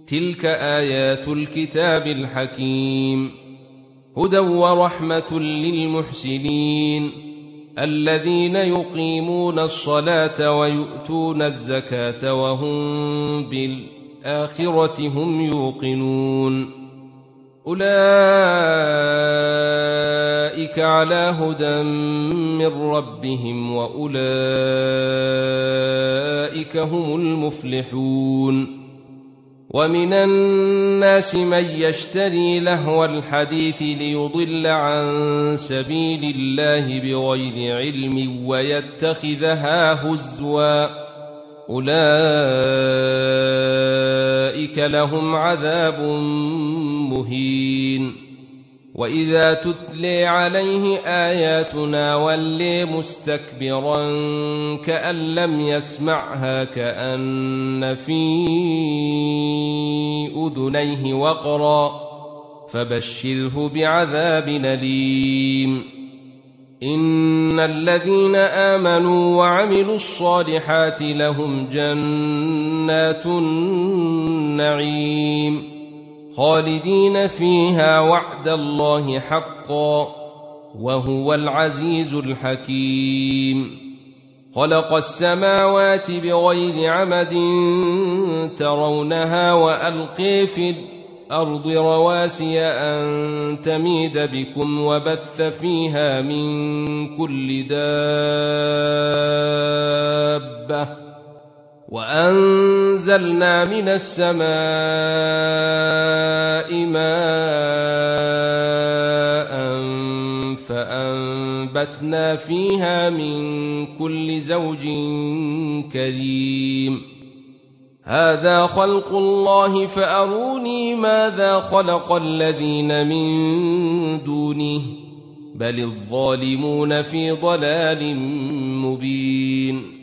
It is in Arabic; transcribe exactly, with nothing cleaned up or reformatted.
تلك آيات الكتاب الحكيم هدى ورحمة للمحسنين الذين يقيمون الصلاة ويؤتون الزكاة وهم بالآخرة هم يوقنون أولئك على هدى من ربهم وأولئك هم المفلحون ومن الناس من يشتري لهو الحديث ليضل عن سبيل الله بغير علم ويتخذها هزوا أولئك لهم عذاب مهين وإذا تتلي عليه آياتنا ولي مستكبرا كأن لم يسمعها كأن في أذنيه وقرا فبشره بعذاب أليم إن الذين آمنوا وعملوا الصالحات لهم جنات النعيم خالدين فيها وعد الله حقا وهو العزيز الحكيم خلق السماوات بغير عمد ترونها وألقي في الأرض رواسي أن تميد بكم وبث فيها من كل دابة وأنزلنا من السماء ماء فأنبتنا فيها من كل زوج كريم هذا خلق الله فأروني ماذا خلق الذين من دونه بل الظالمون في ضلال مبين